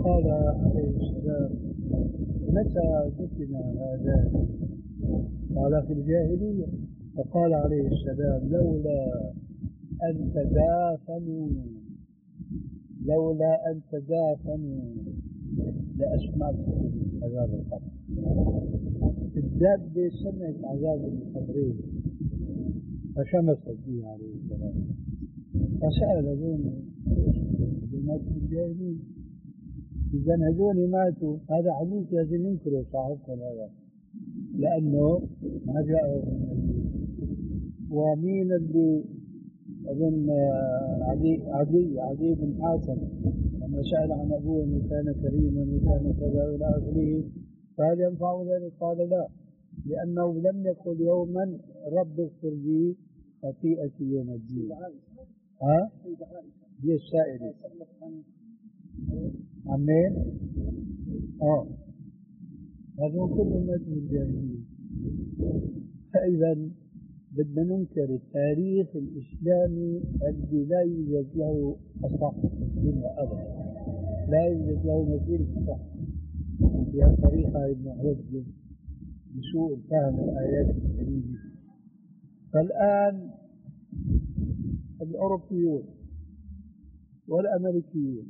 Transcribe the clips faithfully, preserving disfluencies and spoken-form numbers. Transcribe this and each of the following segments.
قال عليه السلام: متى دفن هذان؟ قال: في الجاهلية. فقال عليه السلام: لولا أن تدافنوا لولا أن تدافنوا لأسمعتكم عذاب القبر. الدابة سمعت عذاب القبرين فشمست به عليه السلام، فسأل هذول ماتوا في الجاهلية، إذا هذول ماتوا، هذا حديث لازم ينكره صاحبكم هذا، لأنه ما جاءه من النبي. ومين اللي أظن عدي عدي عدي بن حاتم لما سأل عن أبوه أنه كان كريما وكان كذا إلى آخره، فهل ينفع ذلك؟ قال: لا، لأنه لم يقل يوما رب اغفر لي خطيئتي يوم الدين. ها؟ هي السائلة عن مين؟ اه هذول كلهم ماتوا في الجاهلية. فإذا بدنا ننكر التاريخ الإسلامي الذي لا يوجد له أصح في الدنيا أبدا، لا يوجد له مثيل في الصح، هي طريقة ابن عرفة بسوء فهم الآيات الكريمة. فالآن الأوروبيون والأمريكيون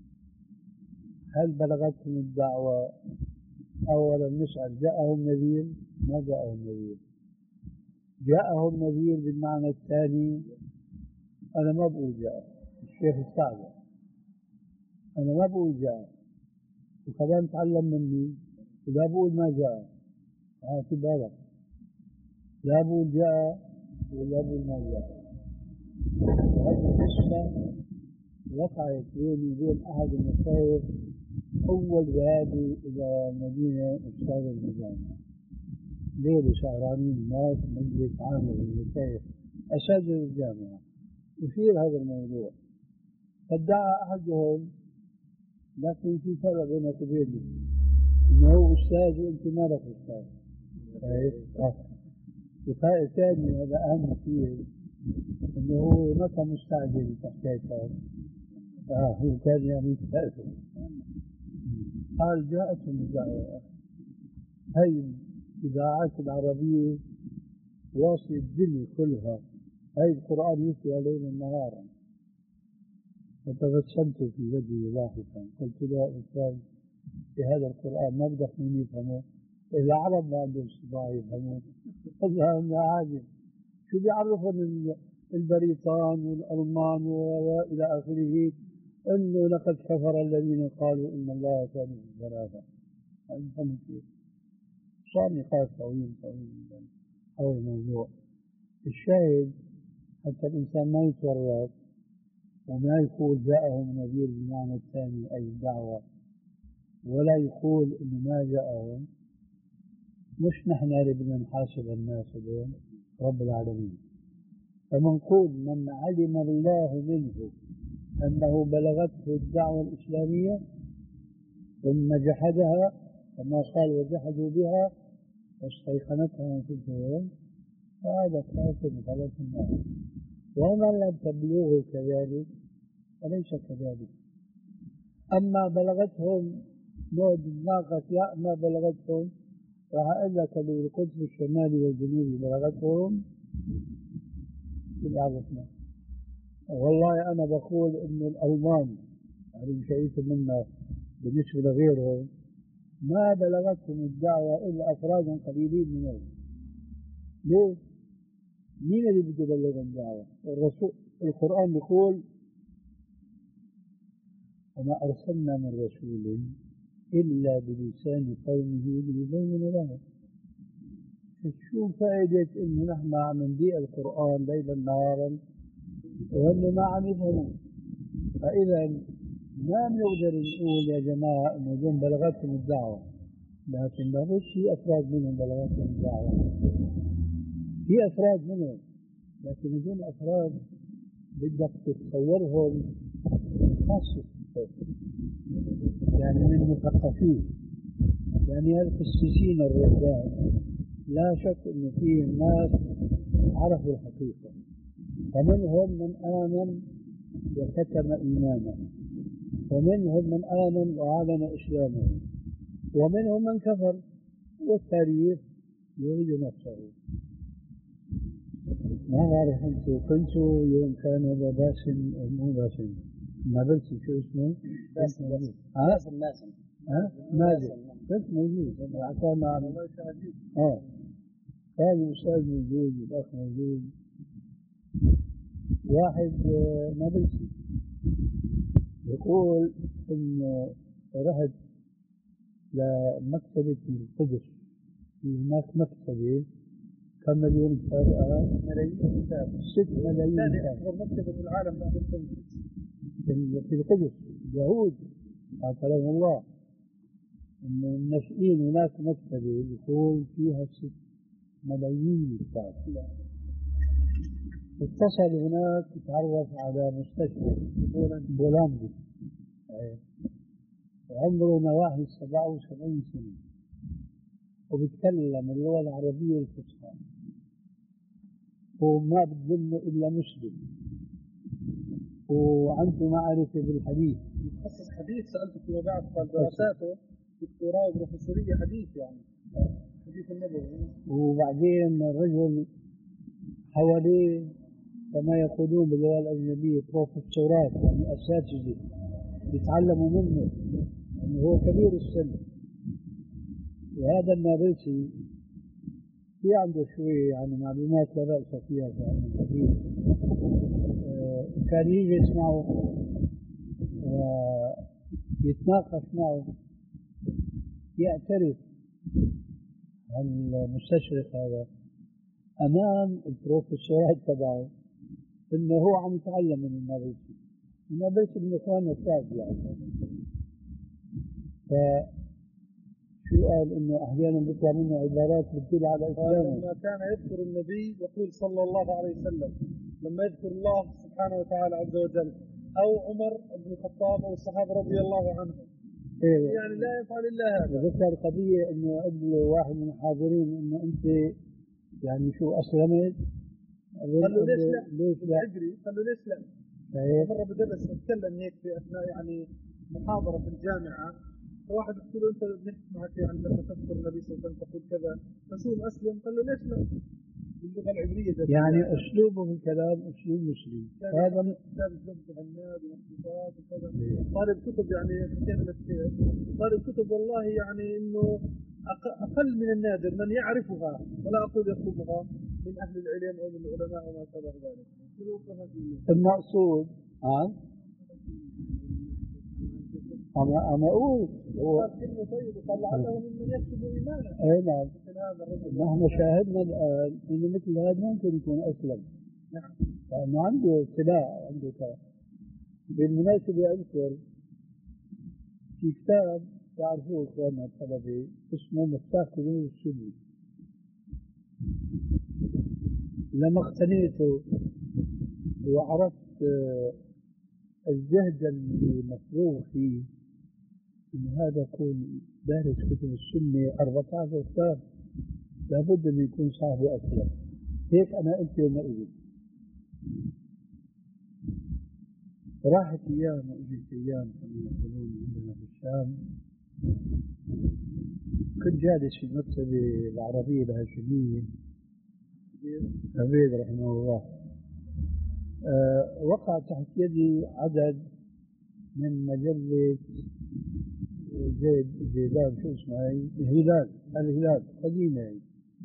هل بلغتهم الدعوة؟ أولا نسأل: جاءهم نذير؟ ما جاءهم نذير. جاءهم نذير بالمعنى الثاني، أنا ما بقول جاء الشيخ السعدي، أنا ما بقول جاء، وكمان تعلم مني، ولا بقول ما جاء. هاتي بالك، لا بقول جاء ولا بقول ما جاء. وهذه القصة وقعت بيني وبين أحد المشايخ أول ذهابي إلى مدينة أستاذ الجامعة، ليلة سهرانين الناس، مجلس عام للمشايخ أساتذة الجامعة، أثير هذا الموضوع. فادعى أحدهم، لكن في فرق بينك وبيني، إنه هو أستاذ وأنت ما لك أستاذ. وفائدة ثانية هذا أهم شيء، إنه هو ما كان مستعجل تحكيتها، آه هو كان يعني مستأثر. قال: جاءتهم الدعوة. هاي الإذاعات العربية واصل الدنيا كلها، هاي القرآن يتلى ليلا نهارا. فتبسمت في وجهي ضاحكا، قلت: له أستاذ، في هذا القرآن ما بدك من يفهمه؟ العرب ما عندهم استطاعة يفهموه، والله أنا عاجز، شو بيعرفون البريطان والألمان وإلى آخره أنه لقد كفر الذين قالوا إن الله ثالث ثلاثة. أفهم كيف؟ صار نقاش طويل طويل حول الموضوع. الشاهد حتى الإنسان ما يتورط وما يقول جاءهم نذير بالمعنى الثاني أي الدعوة، ولا يقول إنه ما جاءهم. مش نحن اللي بدنا نحاسب الناس اليوم، رب العالمين. فمنقول من علم الله منه أنه بلغته الدعوة الإسلامية ثم جحدها، كما قال: وجحدوا بها واستيقنتها أنفسهم، فهذا كافر غلط الناس. ومن لم تبلغه كذلك فليس كذلك. أما بلغتهم نود الناقة لا ما بلغتهم، راح أقول لك بالقطب الشمالي والجنوبي بلغتهم بالعرفنا. والله أنا بقول إن الألمان يعني شيء منا بالنسبة لغيرهم ما بلغتهم الدعوة إلا أفرادا قليلين منهم. ليه؟ مين اللي بده يبلغ الدعوة؟ الرسول. القرآن يقول: وما أرسلنا من رسول إلا بلسان قومه ليبين لهم. شو فائدة إنه نحن عم نبيع القرآن ليلا نهارا وهم ما عم يفهمون؟ فإذا ما بنقدر نقول يا جماعة إنه دون بلغتهم الدعوة، لكن لابد في أفراد منهم بلغتهم الدعوة، في أفراد منهم، لكن هذول أفراد بدك تتصورهم خاصة يعني من مثقفين، يعني القسيسين الرهبان لا شك انه فيه ناس عرفوا الحقيقة، فمنهم من آمن وكتم إيمانه، ومنهم من آمن وأعلن إسلامه ومنهم من كفر، والتاريخ يريد نفسه. ما بعرف أنتوا كنتوا يوم كان هذا باسم مو باسم نابلسي شو اسمه؟ باسم باسم ها؟ مازن ها؟ مازن كنت موجود كان مع اه كان الأستاذ موجود والأخ موجود. واحد نابلسي يقول إن رحت لمكتبة القدس، في هناك مكتبة كم مليون فرقة؟ ملايين كتاب، ست ملايين ثاني أكبر مكتبة في العالم بعد القدس في القدس. اليهود قاتلهم الله إن الناشئين هناك مكتبة يكون فيها ست ملايين كتاب. اتصل هناك يتعرف على مستشفى بولندي عمره نواحي سبعة وسبعين سنة وبيتكلم اللغة العربية الفصحى وما بتظن إلا مسلم وعنده معرفة بالحديث، متخصص حديث. سألته فيما بعد قال دراساته دكتوراه وبروفيسورية حديث، يعني حديث النبوي. وبعدين الرجل حواليه كما يقولون باللغة الأجنبية بروفيسورات، يعني أساتذة يتعلموا منه، يعني هو كبير السن. وهذا النابلسي في عنده شوية يعني معلومات لا بأس فيها في علم الحديث. آه كان يجي يسمعه ويتناقش معه، يعترف المستشرق هذا أمام البروفيسورات تبعه إنه هو عم يتعلم من النابلسي. النابلسي من إخواننا الشاب يعني. فشو قال إنه أحيانا بيطلع منه عبارات بتدل على إسلامه. لما كان يذكر النبي يقول صلى الله عليه وسلم، لما يذكر الله سبحانه وتعالى عز وجل، أو عمر بن الخطاب أو الصحابة رضي الله عنهم، إيه؟ يعني لا يفعل إلا هذا. ذكر قضية إنه قبل واحد من الحاضرين إنه أنت يعني شو أسلمت؟ قال له ليش لا؟ ليش لا؟ العجري قال له ليش لا؟ مرة بدرس أتكلم هيك في أثناء يعني محاضرة في الجامعة، فواحد يقول له أنت بنسمعك يعني لما تذكر النبي صلى الله عليه وسلم تقول كذا، فشو أسلم؟ قال له ليش لا؟ باللغة العبرية ده يعني أسلوبه في الكلام أسلوب مسلم. هذا كتاب الزهد والعناد والاقتصاد وكذا. طالب كتب يعني حكينا للشيخ، طالب كتب والله يعني إنه أقل من النادر من يعرفها، ولا أقول يطلبها، من أهل العلم أو من العلماء وما شابه ذلك. المقصود ها؟ أنا أنا أقول هو كلمة طيب وقال لعله ممن يكتب إيمانا. أي نعم. نحن شاهدنا الآن إنه مثل هذا ممكن يكون أسلم. نعم. لأنه عنده سلاح عنده كلام. بالمناسبة أذكر في كتاب تعرفوه إخواننا الطلبة اسمه مفتاح كنوز السنة. لما اقتنيته وعرفت الجهد اللي مفروغ فيه إن هذا يكون دارس كتب السنة أربعة عشر كتاب، لابد أن يكون صاحبه أسلم. هيك أنا قلت يومئذ. راحت أيام وإجت أيام كما يقولون عندنا في الشام. كنت جالس في المكتبة العربية الهاشمية عبيد رحمه الله. أه وقع تحت يدي عدد من مجلة زيد زيدان شو اسمها هي؟ الهلال الهلال قديمة هي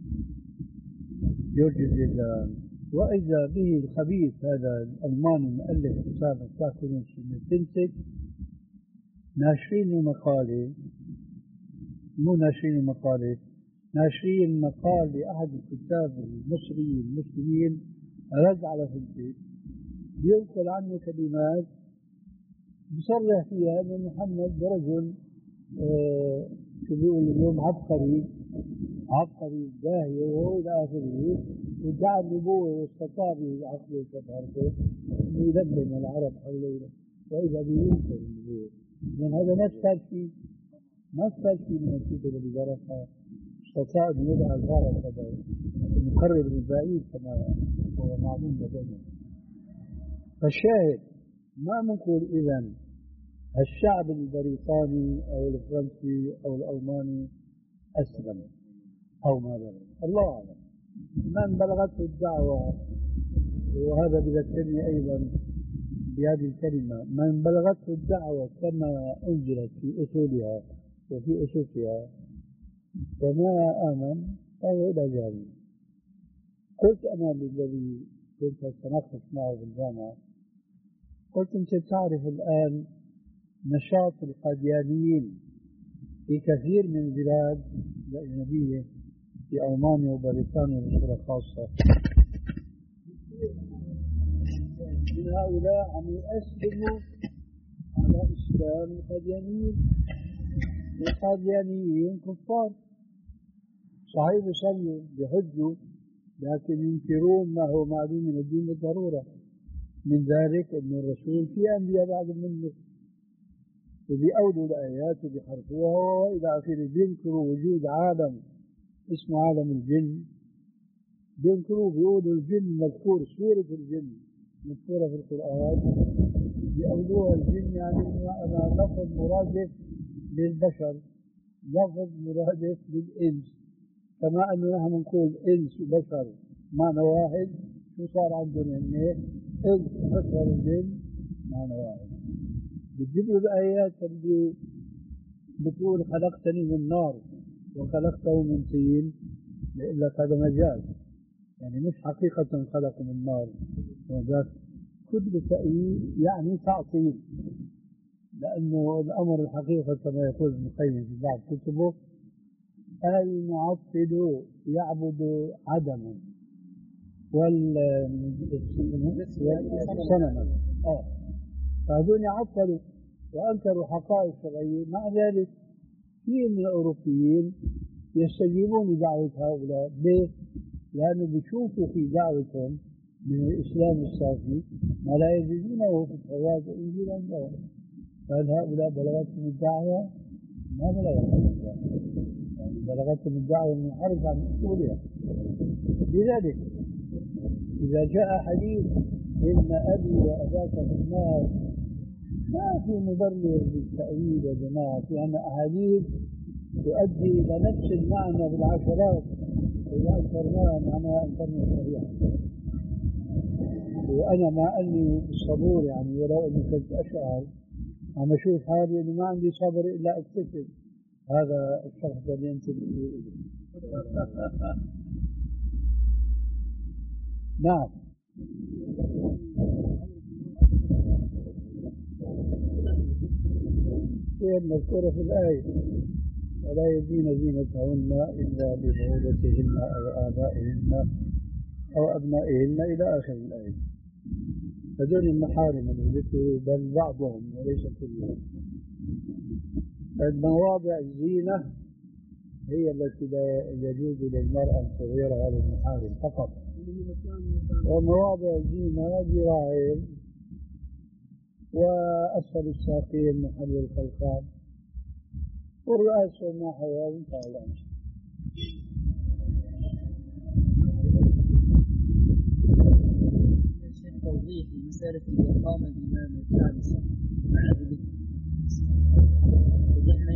جورج زيدان. وإذا به الخبيث هذا الألماني مؤلف كتاب مفتاح كنوز السنة تمسك ناشرين مقالة، مو ناشرين مقالة، ناشرين مقال لأحد الكتاب المصريين المسلمين رد على فلسفة بينقل عنه كلمات بصرح فيها أن محمد رجل آه شو بيقول اليوم عبقري عبقري باهي وهو إلى آخره، وادعى النبوة واستطاع بعقله وشطارته أن يلبن العرب حوله، وإذا به ينكر النبوة. لأن هذا ما استفاد فيه ما استفاد فيه من الكتب اللي درسها، استطاع أن يضع الغرض هذا المقرب للبعيد كما هو معلوم لدينا. فالشاهد ما نقول إذن الشعب البريطاني أو الفرنسي أو الألماني أسلم أو ما بلغ، الله أعلم. من بلغته الدعوة، وهذا بذكرني أيضا بهذه الكلمة، من بلغته الدعوة كما أنزلت في أصولها وفي أسسها وما آمن فهو إلى جاري. قلت أنا للذي كنت أتناقش معه في الجامعة، قلت أنت تعرف الآن نشاط القاديانيين في كثير من البلاد الأجنبية، في ألمانيا وبريطانيا بصورة خاصة، من هؤلاء عم يؤسسوا على إسلام القاديانيين. القاديانيين كفار صحيح، بيصلوا بيحجوا، لكن ينكرون ما هو معلوم من الدين بالضرورة، من ذلك أن الرسول في أنبياء بعد منه، وبيأولوا الآيات وبيحرفوها وإلى آخره. بينكروا وجود عالم اسمه عالم الجن، بينكروا، بيقولوا الجن مذكور، سورة الجن مذكورة في القرآن، بيأولوها الجن يعني أنا لفظ مرادف للبشر، لفظ مرادف للإنس، كما أنه نحن نقول إنس وبشر معنى واحد. شو صار عندهم هن؟ إنس وبشر وجن معنى واحد. بتجيب له الآيات اللي بتقول خلقتني من نار وخلقته من طين، بيقول لك هذا مجاز، يعني مش حقيقة خلق من نار وذاك. كل تأويل يعني تعطيل، لأنه الأمر الحقيقة كما يقول ابن القيم في بعض كتبه: المعطل يعبد عدما والصنم. اه فهذول عطلوا وأنكروا حقائق شرعية. مع ذلك كثير من الأوروبيين يستجيبون لدعوة هؤلاء. ليه؟ لأنه بيشوفوا في دعوتهم من الإسلام الصافي ما لا يجدونه في التوراة والإنجيل عندهم. فهل هؤلاء بلغتهم الدعوة؟ ما بلغتهم الدعوة، يعني بلغتهم الدعوة من حرف عن أصولها. لذلك إذا جاء حديث إن أبي وأباك في النار، ما في مبرر للتأويل يا جماعة، في أن أحاديث تؤدي إلى نفس المعنى بالعشرات، وإذا أنكرناها معناها أنكرنا الشريعة. وأنا مع أني صبور، يعني ولو أني كنت أشعر عم أشوف حالي أني ما عندي صبر إلا أكتشف هذا الشخص الذي أنت بتقوله. نعم. هي المذكورة في الآية: ولا يدين زينتهن إلا لبعولتهن أو آبائهن أو أبنائهن إلى آخر الآية. هذول المحارم اللي ذكروا، بل بعضهم وليس كلهم. المواضع الزينة هي التي لا يجوز للمرأة أن تغير هذه المحارم فقط، ومواضع الزينة ذراعين وأسفل الساقين محل الخلقان والرأس وما حواه وانتهى الأمر. توضيح لمسألة إذا قام الإمام الثالث مع ذلك وضحنا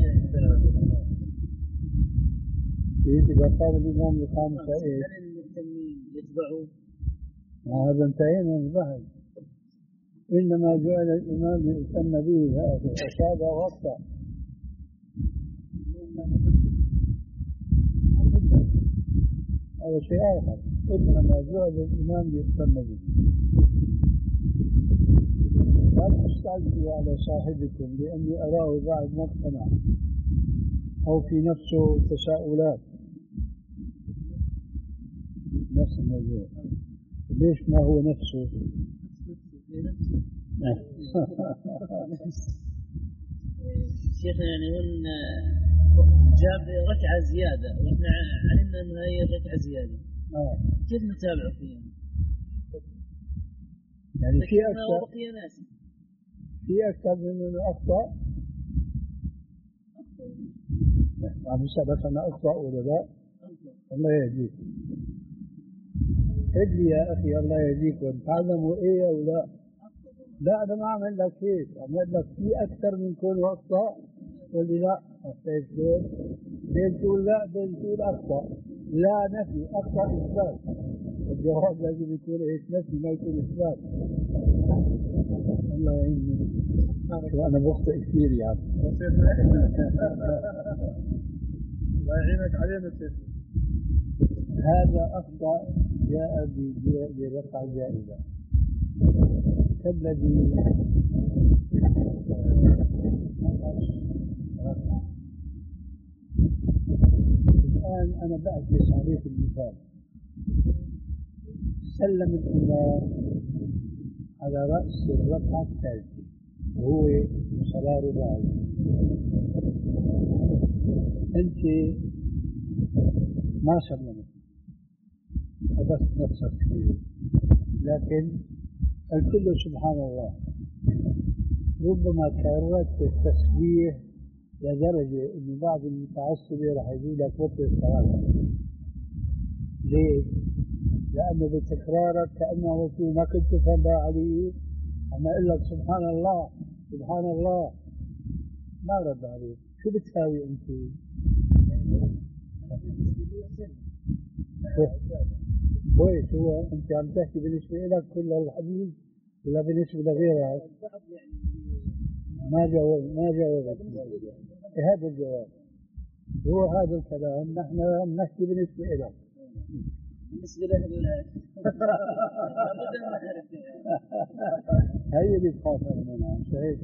إذا قام الإمام الخامسة إيه؟ هل المهتمين يتبعون؟ هذا انتهينا من البحث. إنما جعل الإمام يهتم به هذا أصاب وأخطأ. هذا شيء آخر. إنما جعل الإمام يهتم به. لا تستعجلوا على صاحبكم لأني أراه بعد ما اقتنع أو في نفسه تساؤلات. نفس الموضوع. ليش ما هو نفسه؟ شيخنا يعني هن جاب ركعة زيادة وإحنا علمنا أنها هي ركعة زيادة. آه. كيف نتابع فيها؟ يعني في أكثر وبقي ناس في أكثر من أنه أخطأ. عم يسألك أنا أخطأ ولا لا؟ الله يهديك. قل لي يا أخي الله يهديك، وتعلموا إيه أو لا؟ لا أنا ما أعمل لك هيك، أعمل لك في أكثر من كون أخطأ واللي لا أخطأ شلون؟ بين تقول لا بين تقول أخطأ. لا نفي، أخطأ إثبات. الجواب لازم يكون إيش؟ نفي ما يكون إثبات. الله يعيني. شو أنا بخطئ كثير يعني. الله يعينك علينا سيدي. هذا أخطأ جاء برفع جائزة كالذي الآن أنا بأكد عليه المثال. سلم الإمام على رأس الركعة الثالثة وهو صلاة رباعية. أنت ما سلمت حبست نفسك فيه، لكن قلت له سبحان الله. ربما كررت التسبيح لدرجة إنه بعض المتعصبة راح يقول لك بطل الصلاة. ليه؟ لأنه بتكرارك كأنه في ما كنت تفضل عليه، أما أقول لك سبحان الله سبحان الله ما رد عليه. شو بتساوي أنت؟ كويس. هو أنت عم تحكي بالنسبة لك كل الحديث ولا بالنسبة لغيرك؟ ما جاوب ما جاوب هذا الجواب. هو هذا الكلام نحن نحكي بالنسبة لك. بالنسبة له هي اللي تخاف منها مش هيك؟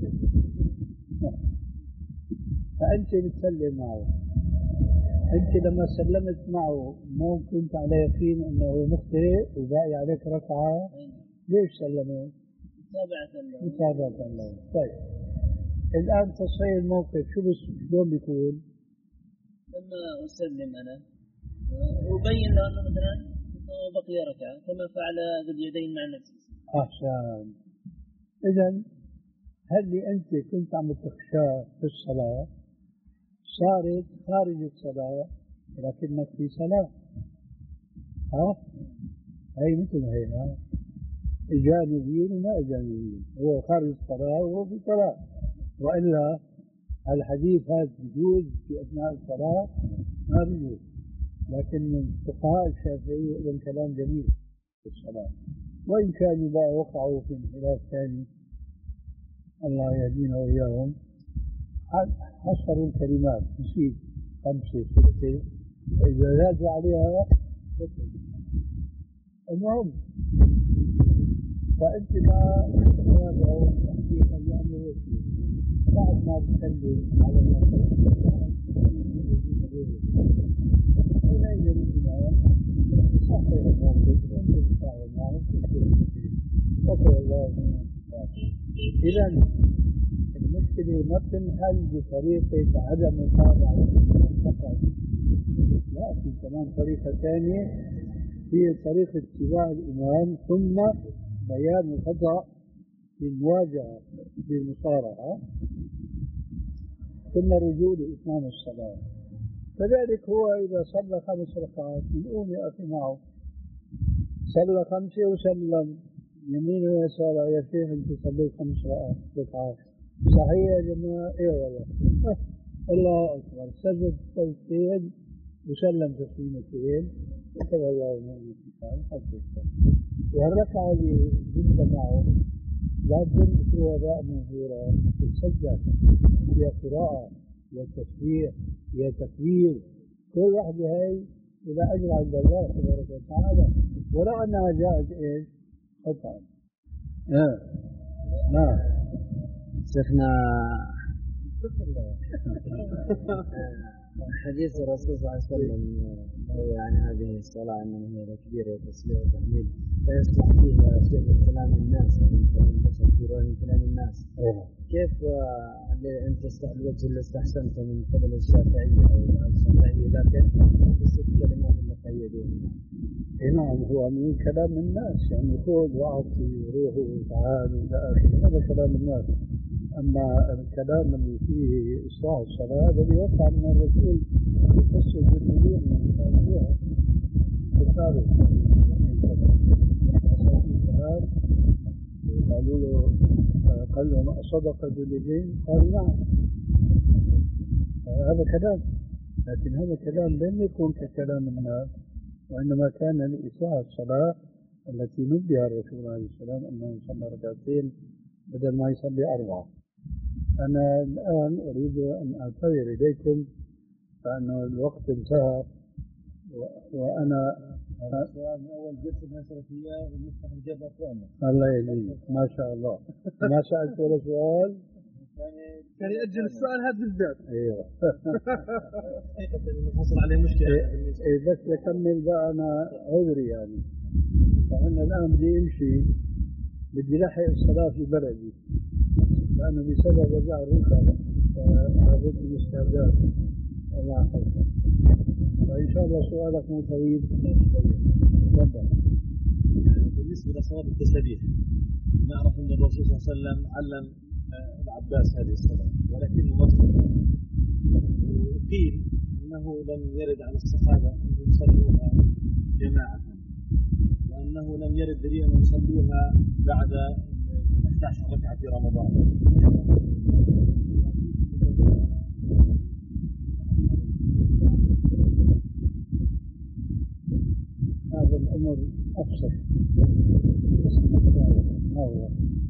فأنت بتسلم معه. أنت لما سلمت معه مو كنت على يقين أنه مخطئ وباقي عليك ركعة، ليش سلمت؟ متابعة الله. متابعة الله. طيب الآن تصحيح الموقف شو بس شلون بيكون؟ لما أسلم أنا أبين له أنه مثلا أنه بقي ركعة كما فعل ذو اليدين مع نفسه. أحسن. إذن هل أنت كنت عم تخشى في الصلاة صارت خارج الصلاة لكنك في صلاة. ها؟ هي مثل هي. ها؟ إجانبيين وما إجانبيين، هو خارج الصلاة وهو في صلاة. وإلا الحديث هذا بيجوز في أثناء الصلاة؟ ما بيجوز. لكن الفقهاء الشافعية لهم كلام جميل في الصلاة، وإن كانوا بقى وقعوا في انحراف ثاني الله يهدينا وإياهم. حصروا الكلمات نسيت خمسة ستة إذا زادوا عليها بطل. المهم فأنت ما تتابعوا تحقيقا لأمر رسول بعد ما تسلم على الله حينئذ الإمام يصحح الموقف وأنت تتعامل معه وكل الله منه. إذا المشكلة ما بتنحل بطريقة عدم متابعة فقط، لا، في كمان طريقة ثانية هي طريقة اتباع الإمام ثم بيان الخطأ بالمواجهة بالمصارعة ثم الرجوع لإتمام الصلاة. كذلك هو إذا صلى خمس ركعات نقوم يا أخي معه، صلى خمسة وسلم يمين ويسار، يا شيخ أنت صليت خمس ركعات صحيح يا جماعة؟ ايه والله. الله أكبر. سجد سجدتين وسلم تسليمتين وكذا الله المؤمن حتى والركعة اللي جبت معه لازم فيها باء منظورة تتسجد، فيها قراءة، فيها تسبيح، فيها تكبير، كل واحدة هاي إلى أجر عند الله تبارك وتعالى، ولو أنها جاءت إيش؟ قطعا. آه. نعم. شيخنا حديث الرسول صلى الله عليه وسلم هو عن هذه الصلاة أنه هي تكبير وتسليم وتحميد لا يصلح فيها شيء من كلام الناس من كلام البشر من كلام الناس. كيف أنت الوجه اللي استحسنته من قبل الشافعية أو الشافعية لكن بست كلمات مقيدين؟ نعم، هو من كلام الناس يعني خذ وأعطي وروح وتعال إلى آخره، هذا كلام الناس. أما الكلام اللي فيه إصلاح الصلاة الذي وقع من الرسول يخص بالمليون من قالوا له قال لهم أصدق ذو اليدين؟ قال نعم. هذا كلام، لكن هذا كلام لم يكن ككلام الناس، وإنما كان لإساءة الصلاة التي نبه الرسول عليه السلام أنه صلى ركعتين بدل ما يصلي أربعة. أنا الآن أريد أن أعتذر إليكم لأنه الوقت انتهى، وأنا السؤال من أول جلسة نسألك إياه ونفتح الجيب أخواننا. الله يهديك ما شاء الله. ما سألت ولا سؤال. كان يأجل السؤال هذا بالذات. ايوه. حقيقة حصل عليه مشكلة. إيه بس لكمل بقى أنا عذري يعني. فأنا الآن بدي أمشي، بدي لحق الصلاة في بلدي لأنه بسبب وجع الركبة فلابد من استعداد. الله يحفظك. فإن شاء الله سؤالك مو طويل. تفضل. بالنسبة لصلاة التسبيح نعرف أن الرسول صلى الله عليه وسلم علم العباس هذه الصلاة ولكنه ما صلى، وقيل أنه لم يرد عن الصحابة أن يصلوها جماعة، وأنه لم يرد لي أن يصلوها بعد إحدى عشرة ركعة في رمضان. هذا الأمر أفصل. ما هو؟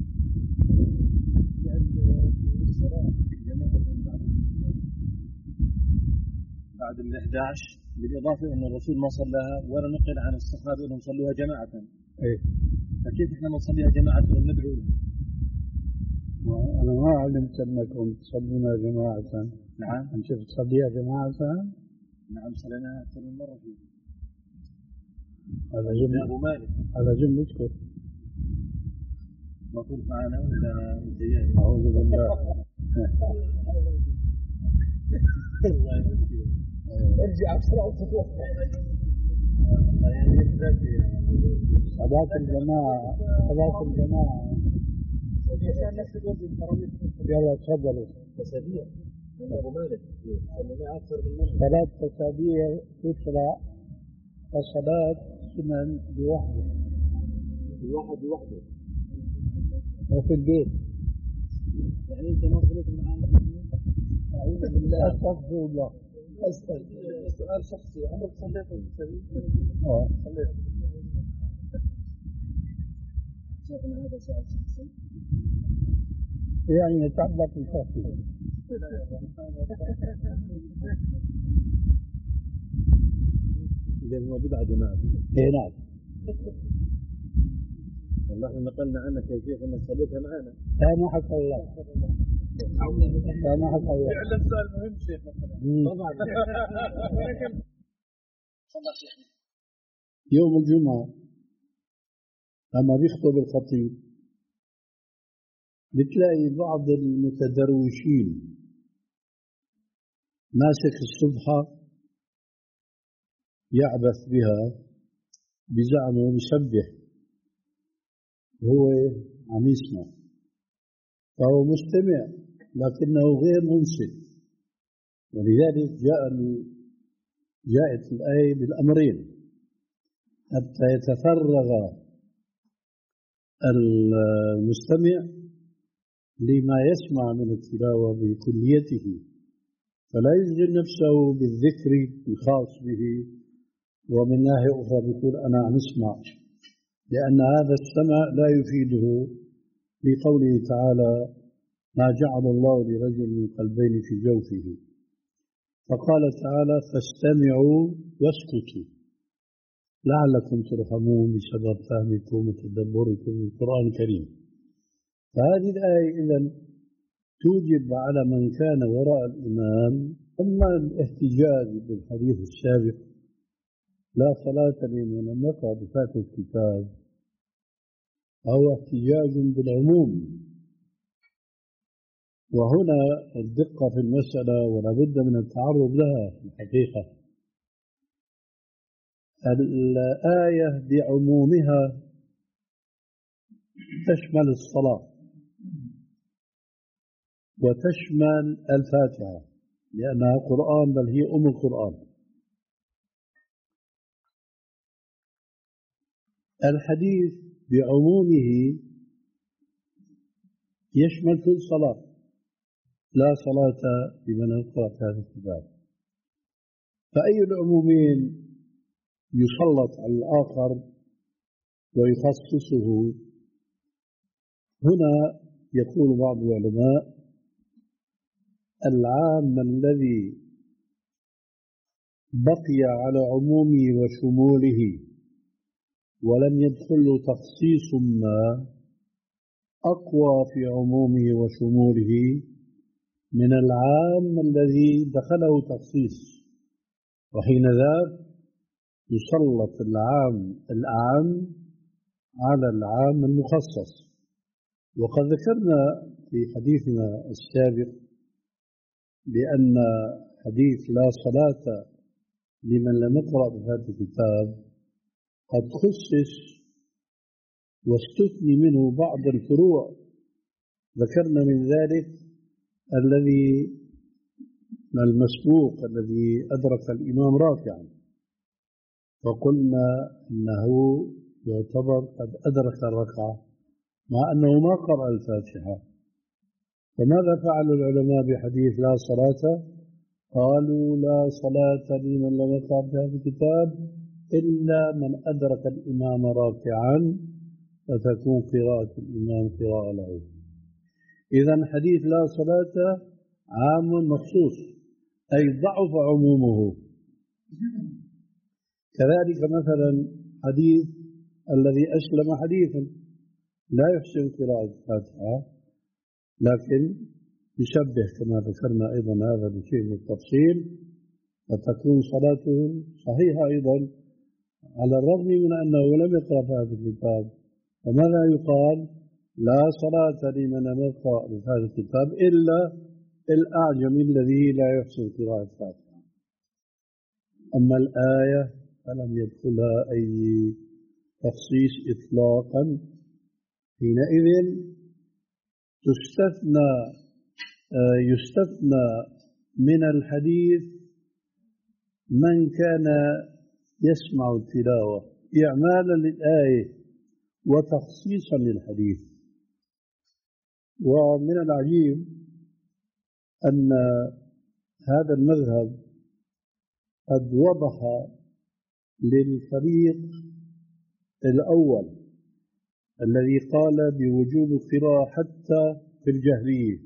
بعد ال إحدى عشر، بالإضافة أن الرسول ما صلاها ولا نقل عن الصحابة أنهم صلوها جماعة. إيه. فكيف إحنا نصليها جماعة وندعو لها؟ أنا ما علمت أنكم تصلونها جماعة. نعم. أنت تصليها جماعة؟ نعم صليناها أكثر من مرة فيه. على جنب أبو مالك. على جنب اذكر. ما كنت معنا ولا متجاهل. أعوذ بالله. ارجع بسرعة وتتوقف. صلاة الجماعة صلاة الجماعة يلا تفضلوا. تسابيح من أبو مالك صلينا أكثر من مرة. صلاة تسابيح تشرع كصلاة سنن بوحده الواحد بوحده وفي البيت. يعني أنت ما صليت من عام؟ أعوذ بالله. أستغفر الله. أسأل سؤال شخصي، عمرك صليت التسابيح؟ آه صليت. شيخنا هذا سؤال شخصي يعني يتعلق بشخصي. إذا هو بدعة جماعة. إيه نعم. والله احنا نقلنا عنك يا شيخ انك صليتها معنا. سامحك الله. سامحك الله. فعلا سؤال مهم شيخ مثلا. طبعا. يوم الجمعة لما بيخطب الخطيب بتلاقي بعض المتدروشين ماسك الصبحة يعبث بها بزعمه بيسبح وهو عم يسمع، فهو مستمع لكنه غير منصت. ولذلك جاء جاءت الآية بالأمرين حتى يتفرغ المستمع لما يسمع من التلاوة بكليته، فلا يشغل نفسه بالذكر الخاص به، ومن ناحية أخرى بيقول أنا عم أسمع، لأن هذا السمع لا يفيده بقوله تعالى ما جعل الله لرجل من قلبين في جوفه. فقال تعالى فاستمعوا واسكتوا لعلكم ترحمون بسبب فهمكم وتدبركم للقرآن الكريم. فهذه الآية إذن توجب على من كان وراء الإمام أما الاحتجاج بالحديث السابق لا صلاة لمن لم يقرأ بفاتحة الكتاب، أو احتجاج بالعموم. وهنا الدقة في المسألة ولا بد من التعرض لها في الحقيقة. الآية بعمومها تشمل الصلاة وتشمل الفاتحة لأنها قرآن، بل هي أم القرآن. الحديث بعمومه يشمل كل صلاة. لا صلاة لمن يقرأ هذا الكتاب. فأي العمومين يسلط على الآخر ويخصصه؟ هنا يقول بعض العلماء: العام الذي بقي على عمومه وشموله ولم يدخل تخصيص ما أقوى في عمومه وشموله من العام الذي دخله تخصيص، وحين ذاك يسلط العام الأعم على العام المخصص. وقد ذكرنا في حديثنا السابق بأن حديث لا صلاة لمن لم يقرأ بهذا الكتاب قد خصص واستثني منه بعض الفروع. ذكرنا من ذلك الذي المسبوق الذي أدرك الإمام راكعا، فقلنا أنه يعتبر قد أدرك الركعة مع أنه ما قرأ الفاتحة. فماذا فعل العلماء بحديث لا صلاة؟ قالوا: لا صلاة لمن لم يقرأ بهذا الكتاب إلا من أدرك الإمام راكعا فتكون قراءة الإمام قراءة له. إذن حديث لا صلاة عام مخصوص، أي ضعف عمومه. كذلك مثلا حديث الذي أسلم حديثا لا يحسن قراءة الفاتحة لكن يشبه كما ذكرنا أيضا هذا بشيء من التفصيل، فتكون صلاته صحيحة أيضا على الرغم من أنه لم يقرأ في هذا الكتاب. فماذا يقال؟ لا صلاة لمن لم يقرأ في هذا الكتاب إلا الأعجمي الذي لا يحسن قراءة الفاتحة. أما الآية فلم يدخلها أي تخصيص إطلاقا. حينئذ تستثنى يستثنى من الحديث من كان يسمع التلاوة إعمالا للآية وتخصيصا للحديث. ومن العجيب أن هذا المذهب قد وضح للفريق الأول الذي قال بوجوب القراءة حتى في الجهرية،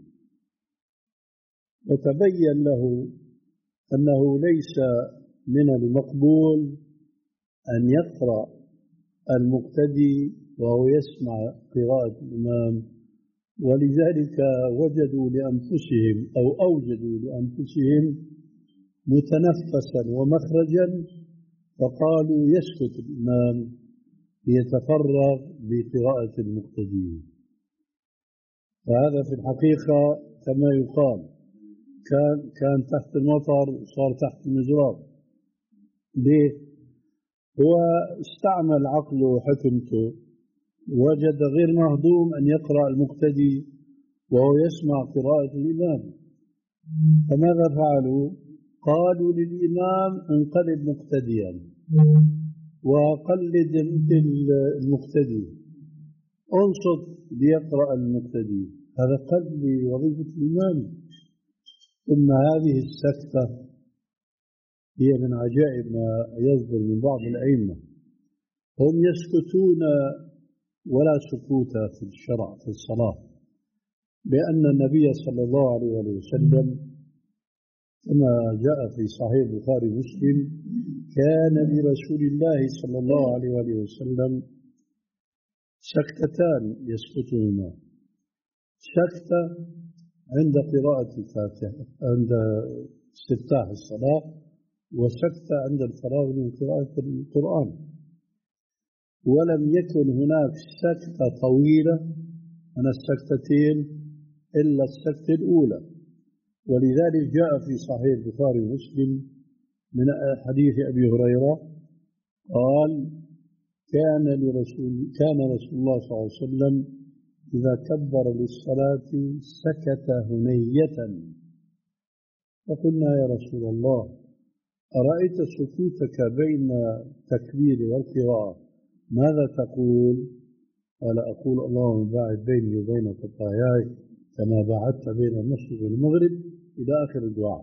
وتبين له أنه ليس من المقبول أن يقرأ المقتدي وهو يسمع قراءة الإمام، ولذلك وجدوا لأنفسهم أو أوجدوا لأنفسهم متنفسا ومخرجا فقالوا يسكت الإمام ليتفرغ بقراءة المقتدي. وهذا في الحقيقة كما يقال كان كان تحت المطر وصار تحت المزراب. ليه؟ هو استعمل عقله وحكمته، وجد غير مهضوم أن يقرأ المقتدي وهو يسمع قراءة الإمام، فماذا فعلوا؟ قالوا للإمام انقلب مقتديا وقلد المقتدي، انصت ليقرأ المقتدي. هذا قلب لوظيفة الإمام. ثم هذه السكتة هي من عجائب ما يصدر من بعض الأئمة، هم يسكتون ولا سكوت في الشرع في الصلاة، لأن النبي صلى الله عليه وسلم كما جاء في صحيح البخاري ومسلم كان لرسول الله صلى الله عليه وسلم سكتتان يسكتهما: سكتة عند قراءة الفاتحة عند استفتاح الصلاة، وسكتة عند الفراغ من قراءة القرآن. ولم يكن هناك سكتة طويلة من السكتتين إلا السكتة الأولى. ولذلك جاء في صحيح البخاري ومسلم من حديث أبي هريرة قال: كان لرسول كان رسول الله صلى الله عليه وسلم إذا كبر للصلاة سكت هنية، فقلنا: يا رسول الله أرأيت سكوتك بين التكبير والقراءة ماذا تقول؟ قال أقول اللهم باعد بيني وبين خطاياي كما باعدت بين المشرق والمغرب إلى آخر الدعاء.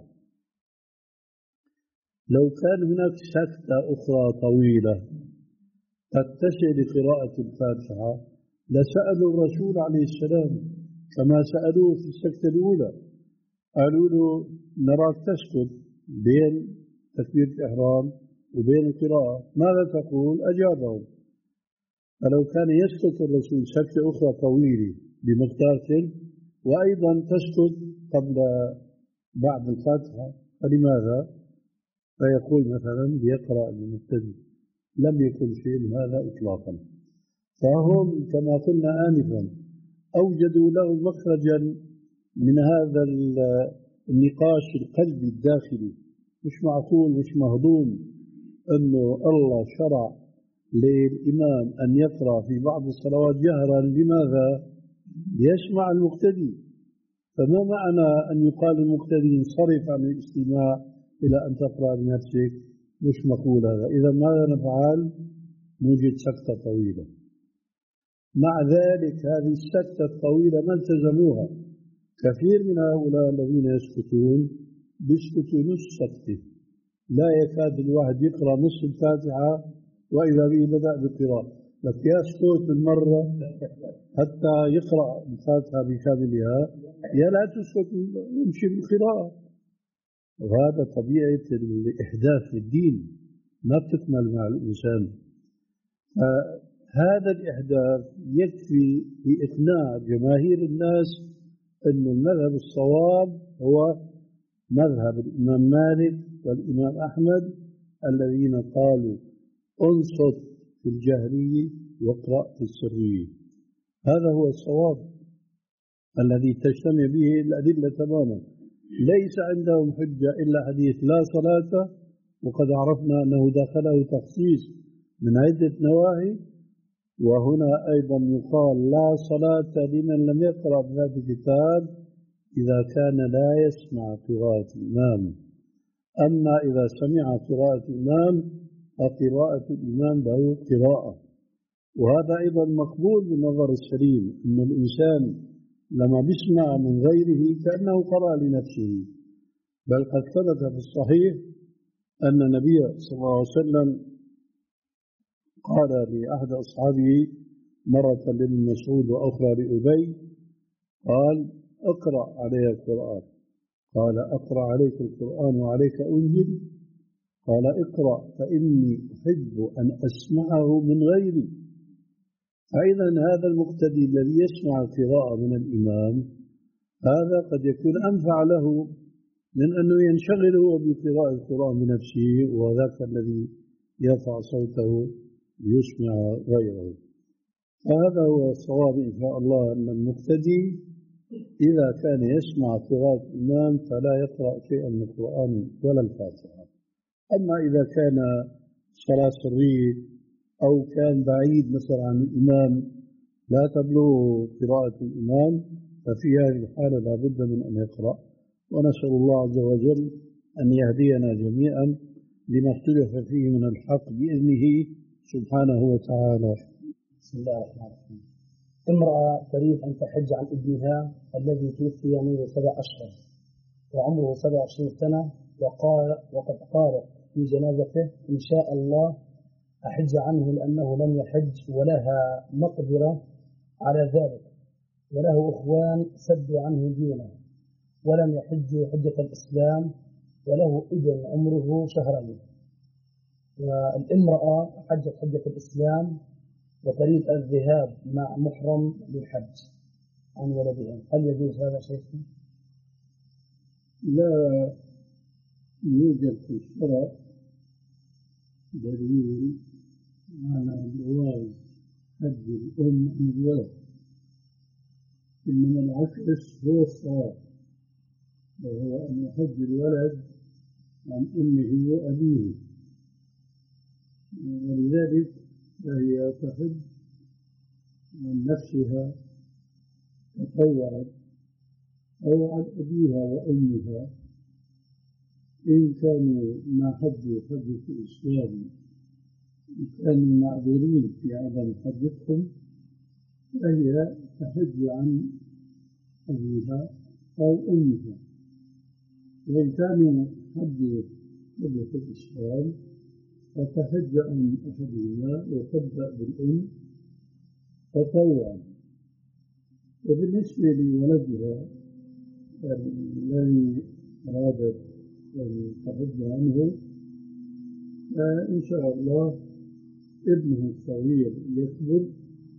لو كان هناك سكتة أخرى طويلة تتسع لقراءة الفاتحة لسألوا الرسول عليه السلام كما سألوه في السكتة الأولى، قالوا له نراك تسكت بين تكبيرة الإحرام وبين القراءة، ماذا تقول؟ أجابهم. فلو كان يسكت الرسول سكتة أخرى طويلة بمقدار تلك وأيضا تسكت قبل بعد الفاتحة، فلماذا؟ فيقول مثلا ليقرأ المبتدئ، لم يكن شيء من هذا إطلاقا. فهم كما قلنا آنفا أوجدوا له مخرجا من هذا النقاش القلبي الداخلي. مش معقول مش مهضوم أنه الله شرع للإمام أن يقرأ في بعض الصلوات جهرا، لماذا؟ ليسمع المقتدي. فما معنى أن يقال المقتدي انصرف عن الاستماع إلى أن تقرأ بنفسك؟ مش مقول هذا. إذا ماذا نفعل؟ نوجد سكتة طويلة. مع ذلك هذه السكتة الطويلة ما التزموها. كثير من هؤلاء الذين يسكتون بيسكتوا نص سكتة، لا يكاد الواحد يقرأ نص الفاتحة وإذا به بدأ بالقراءة، لك يسكت بالمرة حتى يقرأ الفاتحة بكاملها، يا لا تسكت يمشي بالقراءة. وهذا طبيعة الإحداث في الدين، ما بتكمل مع الإنسان. هذا الإحداث يكفي لإقناع جماهير الناس أن المذهب الصواب هو مذهب الإمام مالك والإمام أحمد الذين قالوا انصت في الجهرية واقرأ في السرية. هذا هو الصواب الذي تجتمع به الأدلة تماما. ليس عندهم حجة إلا حديث لا صلاة، وقد عرفنا أنه دخله تخصيص من عدة نواهي. وهنا أيضا يقال لا صلاة لمن لم يقرأ بهذا الكتاب إذا كان لا يسمع قراءة الإمام. أما إذا سمع قراءة الإمام فقراءة الإمام له قراءة. وهذا أيضا مقبول بالنظر السليم، أن الإنسان لما بيسمع من غيره كأنه قرأ لنفسه. بل قد ثبت في الصحيح أن النبي صلى الله عليه وسلم قال لأحد أصحابه مرة لابن مسعود وأخرى لأبي، قال اقرأ علي القرآن. قال أقرأ عليك القرآن وعليك أنزل؟ قال اقرأ فإني أحب أن أسمعه من غيري. فإذا هذا المقتدي الذي يسمع القراءة من الإمام هذا قد يكون أنفع له من أنه ينشغل هو بقراءة القرآن بنفسه، وذاك الذي يرفع صوته ليسمع غيره. فهذا هو الصواب إن شاء الله، أن المقتدي إذا كان يسمع قراءة الإمام فلا يقرأ شيئا من القرآن ولا الفاتحة. أما إذا كان صلاة سرية أو كان بعيد مثلا عن الإمام لا تبلغه قراءة الإمام، ففي هذه الحالة لا بد من أن يقرأ. ونسأل الله عز وجل أن يهدينا جميعا لما اختلف فيه من الحق بإذنه سبحانه وتعالى. بسم الله الرحمن الرحيم. امرأة تريد أن تحج عن ابنها الذي توفي منذ سبع أشهر وعمره سبع وعشرين سنة، وقال وقد قالت في جنازته إن شاء الله أحج عنه لأنه لم يحج ولها مقدرة على ذلك، وله أخوان سدوا عنه دينه ولم يحجوا حجة الإسلام، وله ابن عمره شهرين. والامرأة حجت حجة الإسلام وتريد الذهاب مع محرم للحج عن ولدها، هل يجوز هذا شيخنا؟ لا يوجد في الشرع دليل على جواز حج الأم عن الولد، إنما العكس هو الصواب، وهو أن يحج الولد عن أمه وأبيه، ولذلك فهي تحج عن نفسها تطوعا أو عن أبيها وأمها إن كانوا ما حجوا حجة الإسلام كانوا معذورين في عدم حجتهم، فهي تحج عن أبيها أو أمها، وإن كانوا حجوا قبل الإسلام فتحج عن أحدهما وتبدأ بالأم تطوعا. وبالنسبة لولدها الذي أرادت أن تحج عنه، فإن شاء الله ابنه الصغير يكبر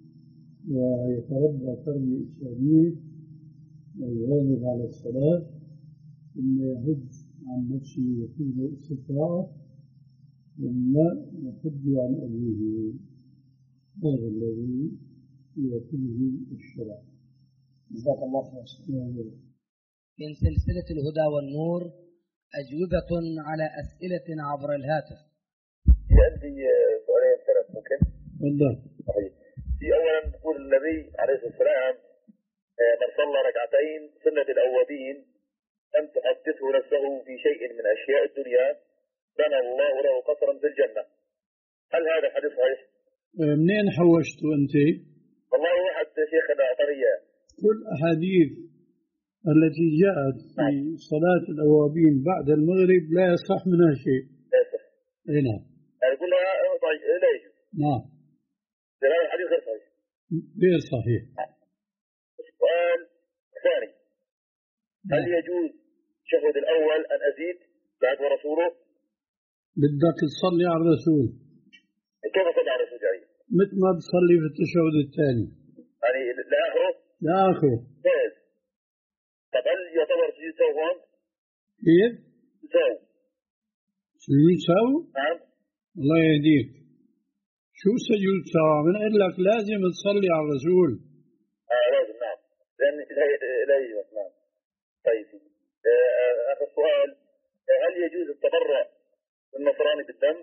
ويتربى تربية إسلامية ويواظب على الصلاة ثم يحج عن نفسه وفيه استطاعة ثم يحج عن أبيه. هذا الذي يوكله الشرع. جزاك الله خير. من سلسلة الهدى والنور أجوبة على أسئلة عبر الهاتف. في عندي سؤالين ثلاث ممكن؟ والله. صحيح. في أولا تقول النبي عليه الصلاة والسلام من صلى ركعتين سنة الأوابين لم تحدثه نفسه في شيء من أشياء الدنيا بنى الله له قصرا في الجنة. هل هذا الحديث صحيح؟ منين حوشته أنت؟ والله واحد شيخنا أعطاني إياه. كل أحاديث التي جاءت في صلاة الأوابين بعد المغرب لا يصح منها شيء. لا يصح. أي نعم. يعني كلها طيب لا يجوز. نعم. هذا الحديث غير صحيح. غير صحيح. السؤال الثاني، هل يجوز التشهد الأول أن أزيد بعد ورسوله؟ بدك تصلي على الرسول. كيف أصلي على الرسول يعني؟ مثل ما تصلي في التشهد الثاني. يعني لآخره؟ لآخره. جائز. طب هل يعتبر سجود سهو هون؟ كيف؟ سهو. سجود سهو؟ نعم. الله يهديك. شو سجود سهو؟ من قال لك لازم تصلي على الرسول. آه لازم نعم. لأن لا يجوز نعم. طيب. آه آخر سؤال، هل يجوز التبرع للنصراني بالدم؟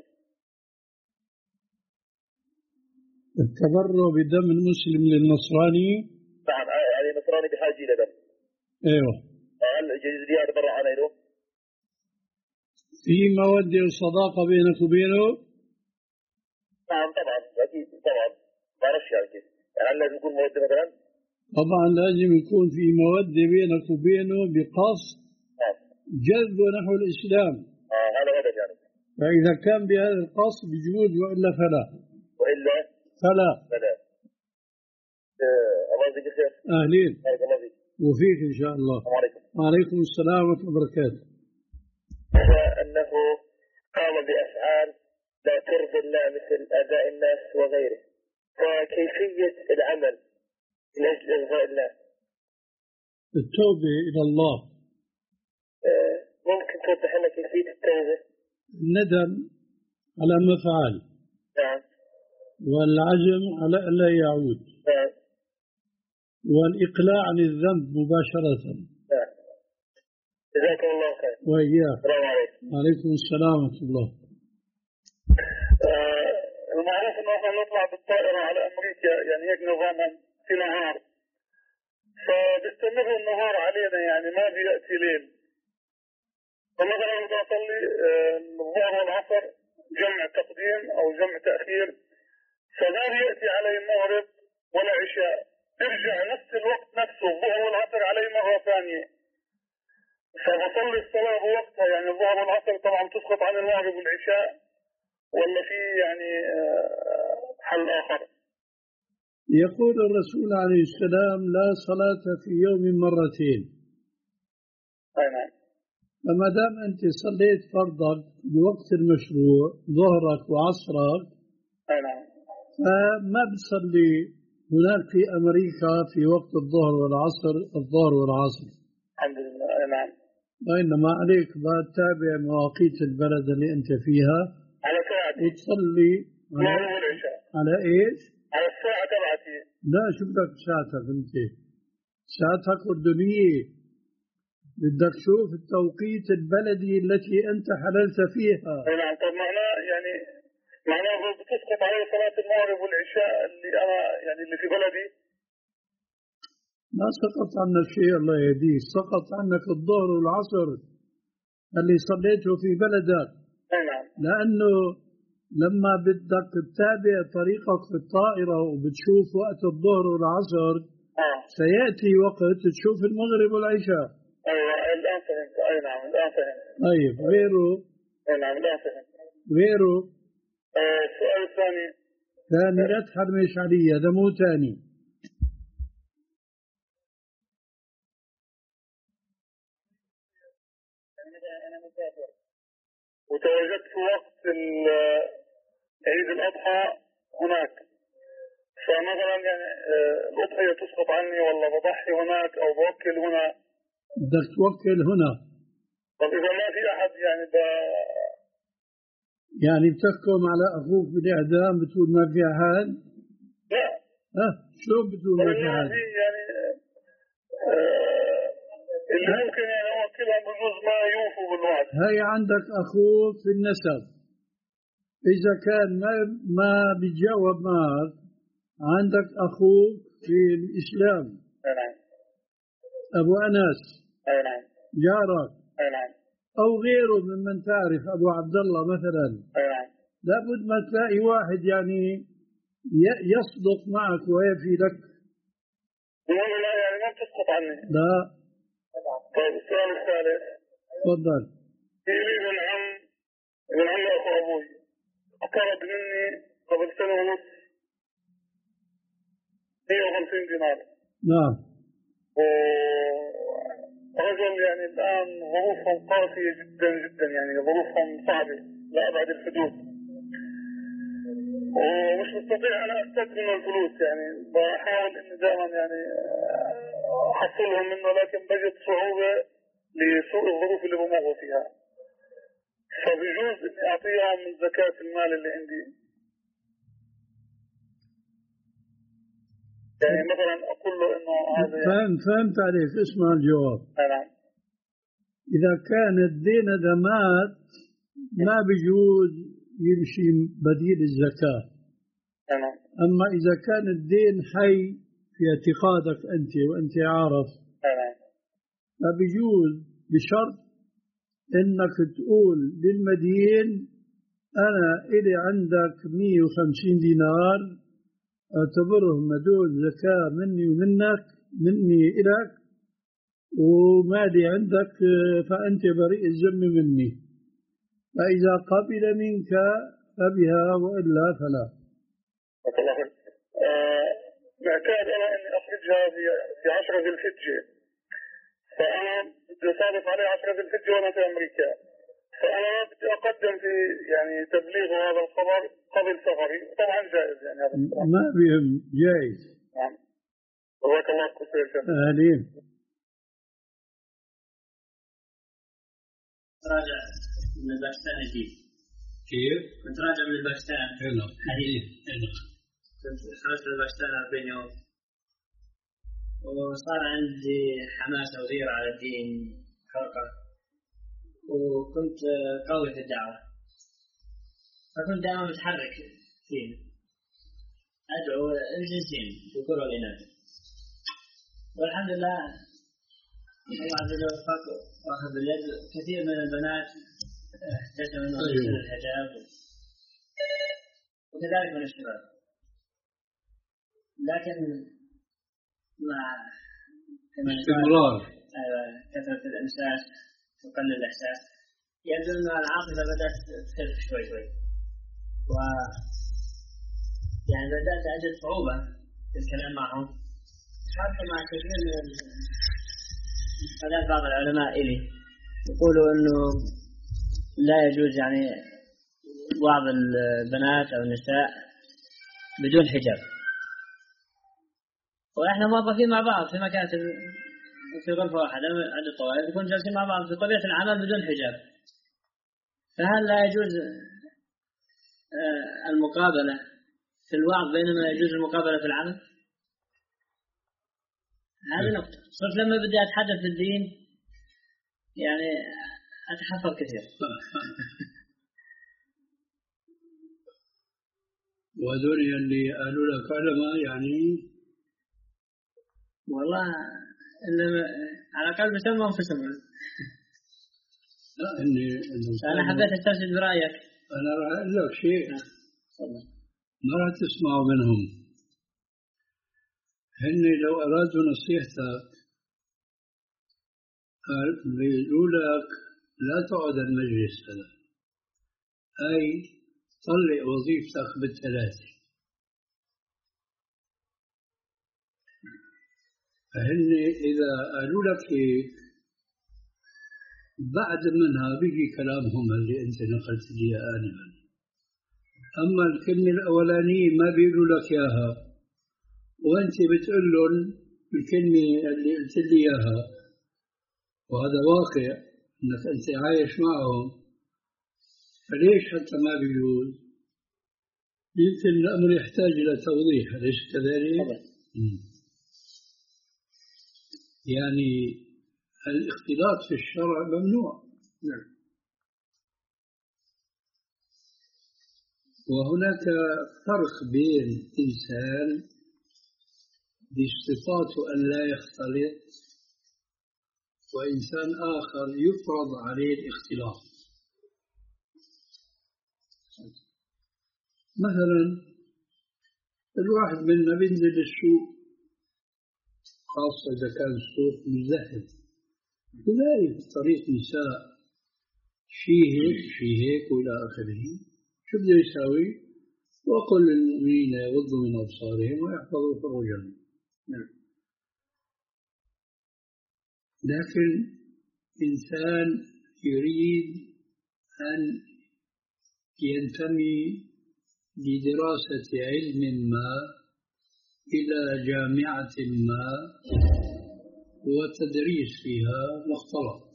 التبرع بدم المسلم للنصراني؟ نعم، يعني النصراني بحاجة إلى دم. ايوه. هل يجوز لي أتبرع عنه له؟ في مودة وصداقة بينك وبينه؟ نعم طبعا أكيد طبعا. ما أعرفش يعني كيف. يعني هل لازم يكون مودة مثلا؟ طبعا لازم يكون في مودة بينك وبينه بقصد نعم. جذبه نحو الإسلام. آه هذا هدف يعني. فإذا كان بهذا القصد يجوز وإلا فلا. وإلا فلا. فلا. آه الله يجزيك خير. أهلين. بارك الله فيك. وفيك إن شاء الله. السلام عليكم. وعليكم السلام ورحمة الله وبركاته. أنه قام بأفعال لا ترضي الله مثل أداء الناس وغيره، فكيفية العمل من أجل إرضاء الله؟ التوبة إلى الله. آه ممكن توضح لنا كيفية التوبة؟ الندم على ما فعل. نعم. والعزم على ألا يعود. نعم. والإقلاع عن الذنب مباشرة. نعم. جزاكم الله خير. وإياك. السلام عليكم. وعليكم السلام ورحمة الله. آه المعروف انه احنا نطلع بالطائرة على امريكا يعني هيك نظاما في نهار، فبيستمر النهار علينا يعني ما بيأتي ليل. فمثلا بدي اصلي الظهر والعصر جمع تقديم او جمع تأخير، فما بيأتي علي المغرب ولا عشاء، ترجع نفس الوقت نفسه الظهر والعصر علي مرة ثانية، فبصلي الصلاة بوقتها يعني الظهر والعصر طبعا تسقط عن المغرب والعشاء، ولا في يعني حل آخر؟ يقول الرسول عليه السلام لا صلاة في يوم مرتين. أي نعم. فما دام أنت صليت فرضك بوقت المشروع ظهرك وعصرك، أي نعم، فما بتصلي هناك في أمريكا في وقت الظهر والعصر الظهر والعصر. الحمد لله. أي نعم. وإنما عليك تتابع مواقيت البلد اللي أنت فيها على ساعتي وتصلي على, على إيش؟ على الساعة تبعتي. لا شو بدك ساعتك أنت؟ ساعتك أردنية، بدك تشوف التوقيت البلدي التي أنت حللت فيها. أي نعم. طب معناه يعني معناه بتسقط علي صلاة المغرب والعشاء اللي أنا يعني اللي في بلدي؟ ما سقط عنك شيء الله يهديك، سقط عنك الظهر والعصر اللي صليته في بلدك. أي نعم. لأنه لما بدك تتابع طريقك في الطائرة وبتشوف وقت الظهر والعصر آه. سيأتي وقت تشوف المغرب والعشاء. أيوة الآن فهمت. أي نعم الآن فهمت. طيب غيره؟ أي نعم الآن فهمت. غيره؟ آه السؤال الثاني. ثاني لا تحرمش علي، هذا مو ثاني. أنا مسافر وتواجدت في وقت عيد الأضحى هناك، فمثلا يعني الأضحية تسقط عني ولا بضحي هناك أو بوكل هنا؟ بدك توكل هنا. طب إذا ما في أحد يعني ب... يعني بتحكم على أخوك بالإعدام بتقول ما في أحد؟ لا. ها شو بتقول ما في أحد؟ يعني آه اللي ممكن يعني أوكلهم بجوز ما يوفوا بالوعد. هي عندك أخوك في النسب، إذا كان ما ما بيتجاوب معك عندك أخوك في الإسلام. نعم. أبو أنس. أي نعم. جارك. أي نعم. أو غيره ممن تعرف، أبو عبد الله مثلا. أي نعم. لابد ما تلاقي واحد يعني يصدق معك ويفي لك. لا يعني ما بتسقط عني. لا. طيب السؤال الثالث. تفضل. في لي ابن عم ابن عم أخو أبوي اقترض مني قبل سنة ونص مئة وخمسين دينار. نعم. ورجل يعني الآن ظروفهم قاسية جدا جدا، يعني ظروفهم صعبة لأبعد الحدود، ومش مستطيع أنا أستفيد منه الفلوس، يعني بحاول إني دائما يعني أحصلهم منه، لكن بجد صعوبة لسوء الظروف اللي بمر فيها. فبيجوز إني أعطيهم من زكاة المال اللي عندي، يعني مثلا أقول له إنه هذا يعني فهم فهمت عليك. اسمع الجواب. نعم. إذا كان الدين هذا مات ما بيجوز يمشي بديل الزكاة. نعم. أما إذا كان الدين حي في اعتقادك أنت وأنت عارف نعم. فبيجوز بشرط إنك تقول للمدين أنا إلي عندك مئة وخمسين دينار اعتبرهم هدول زكاة مني ومنك، مني إلك، ومالي عندك فأنت بريء الذم مني، فإذا قبل منك فبها وإلا فلا. معتاد أنا أني أخرجها في عشرة ذي الحجة، فأنا بدي أصادف عليه عشرة ذي الحجة وأنا في أمريكا، فأنا بدي أقدم في يعني تبليغ هذا الخبر قبل سفري، طبعا جائز يعني هذا الكلام. ما بهم جائز. نعم. جزاك الله خير. أهلين. راجع من الباكستان جديد. كيف؟ كنت راجع من الباكستان. حلو. حديث. حلو. كنت خرجت من الباكستان أربعين يوم، وصار عندي حماسة وغيرة على الدين حرقة، وكنت قوي في الدعوة، فكنت دائما متحرك فيه أدعو الجنسين الذكور والإناث، والحمد لله الله عز وجل وفقه وأخذ باليد. كثير من البنات احتسب منه الحجاب وكذلك من الشباب، لكن مع استمرار كثرة الإمساك وقل الإحساس يبدو أن العاطفة بدأت تخف شوي شوي، و يعني بدأت أجد صعوبة في الكلام معهم، حتى مع كثير من هذا بعض العلماء إلي يقولوا أنه لا يجوز يعني بعض البنات أو النساء بدون حجاب، وإحنا موظفين مع بعض في مكان في غرفة واحدة عند الطوائف، نكون جالسين مع بعض في طبيعة العمل بدون حجاب، فهل لا يجوز المقابلة في الوعظ بينما يجوز المقابلة في العمل؟ هذه نقطة. صرت لما بدي أتحدث في الدين يعني أتحفظ كثير. وهذول اللي قالوا لك علماء يعني والله إنما على الأقل بسمى أنفسهم. لا إني أنا حبيت أسترشد برأيك أنا راح أقول لك شيء ما راح تسمعوا منهم. هن لو أرادوا نصيحتك بيقولوا لك لا تقعد المجلس هذا، أي طلق وظيفتك بالثلاثة. فهن إذا قالوا لك هيك بعد منها بيجي كلامهم اللي أنت نقلت لي آنفا. أما الكلمة الأولانية ما بيقولوا لك إياها، وأنت بتقول لهم الكلمة اللي قلت لي إياها، وهذا واقع أنك أنت عايش معهم، فليش حتى ما بيجوز؟ يمكن الأمر يحتاج إلى توضيح، أليس كذلك؟ يعني الاختلاط في الشرع ممنوع. نعم. وهناك فرق بين إنسان بصفاته أن لا يختلط وإنسان آخر يفرض عليه الاختلاط. مثلا الواحد منا بينزل للسوق، خاصة إذا كان السوق مزدحم، بلاقي في الطريق نساء شيء هيك شيء هيك وإلى آخره. شو بده يساوي؟ وقل للمؤمنين يغضوا من أبصارهم ويحفظوا فروجهم. لكن إنسان يريد أن ينتمي لدراسة علم ما إلى جامعة ما وتدريس فيها مختلط،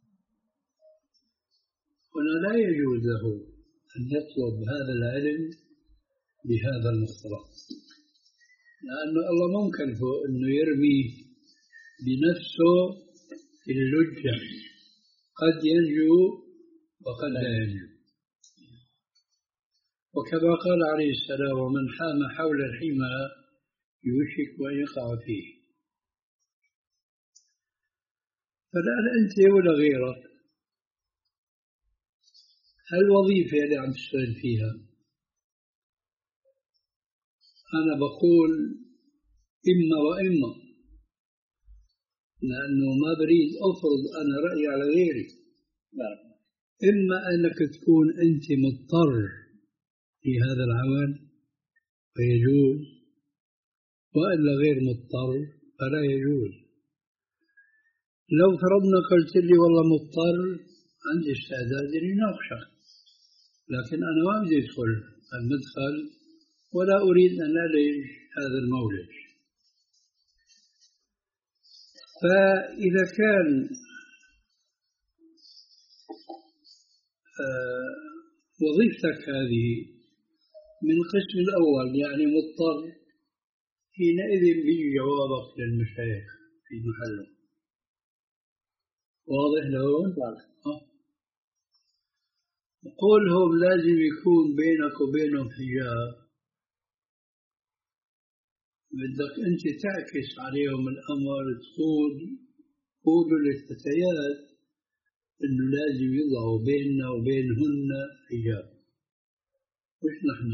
هنا لا يجوز له أن يطلب هذا العلم بهذا المختلط، لأن الله ممكن أنه يرمي بنفسه في اللجة، قد ينجو وقد لا ينجو. وكما قال عليه السلام: ومن حام حول الحمى يوشك أن يقع فيه. فالآن أنت ولا غيرك، الوظيفة اللي عم تشتغل فيها، أنا بقول إما وإما، لأنه ما بريد أفرض أنا رأيي على غيري. إما أنك تكون أنت مضطر في هذا العمل فيجوز، وإلا غير مضطر فلا يجوز. لو فرضنا قلت لي والله مضطر، عندي استعداد لنناقشك، لكن أنا ما بدي أدخل المدخل ولا أريد أن ألج هذا المولج. فإذا كان آه وظيفتك هذه من القسم الأول يعني مضطر، حينئذ بيجي جوابك للمشايخ في محله. واضح لهون؟ واضح. قولهم لازم يكون بينك وبينهم حجاب، بدك أنت تعكس عليهم الأمر، تقول قولوا للفتيات إنه لازم يضعوا بيننا وبينهن حجاب. وش نحن؟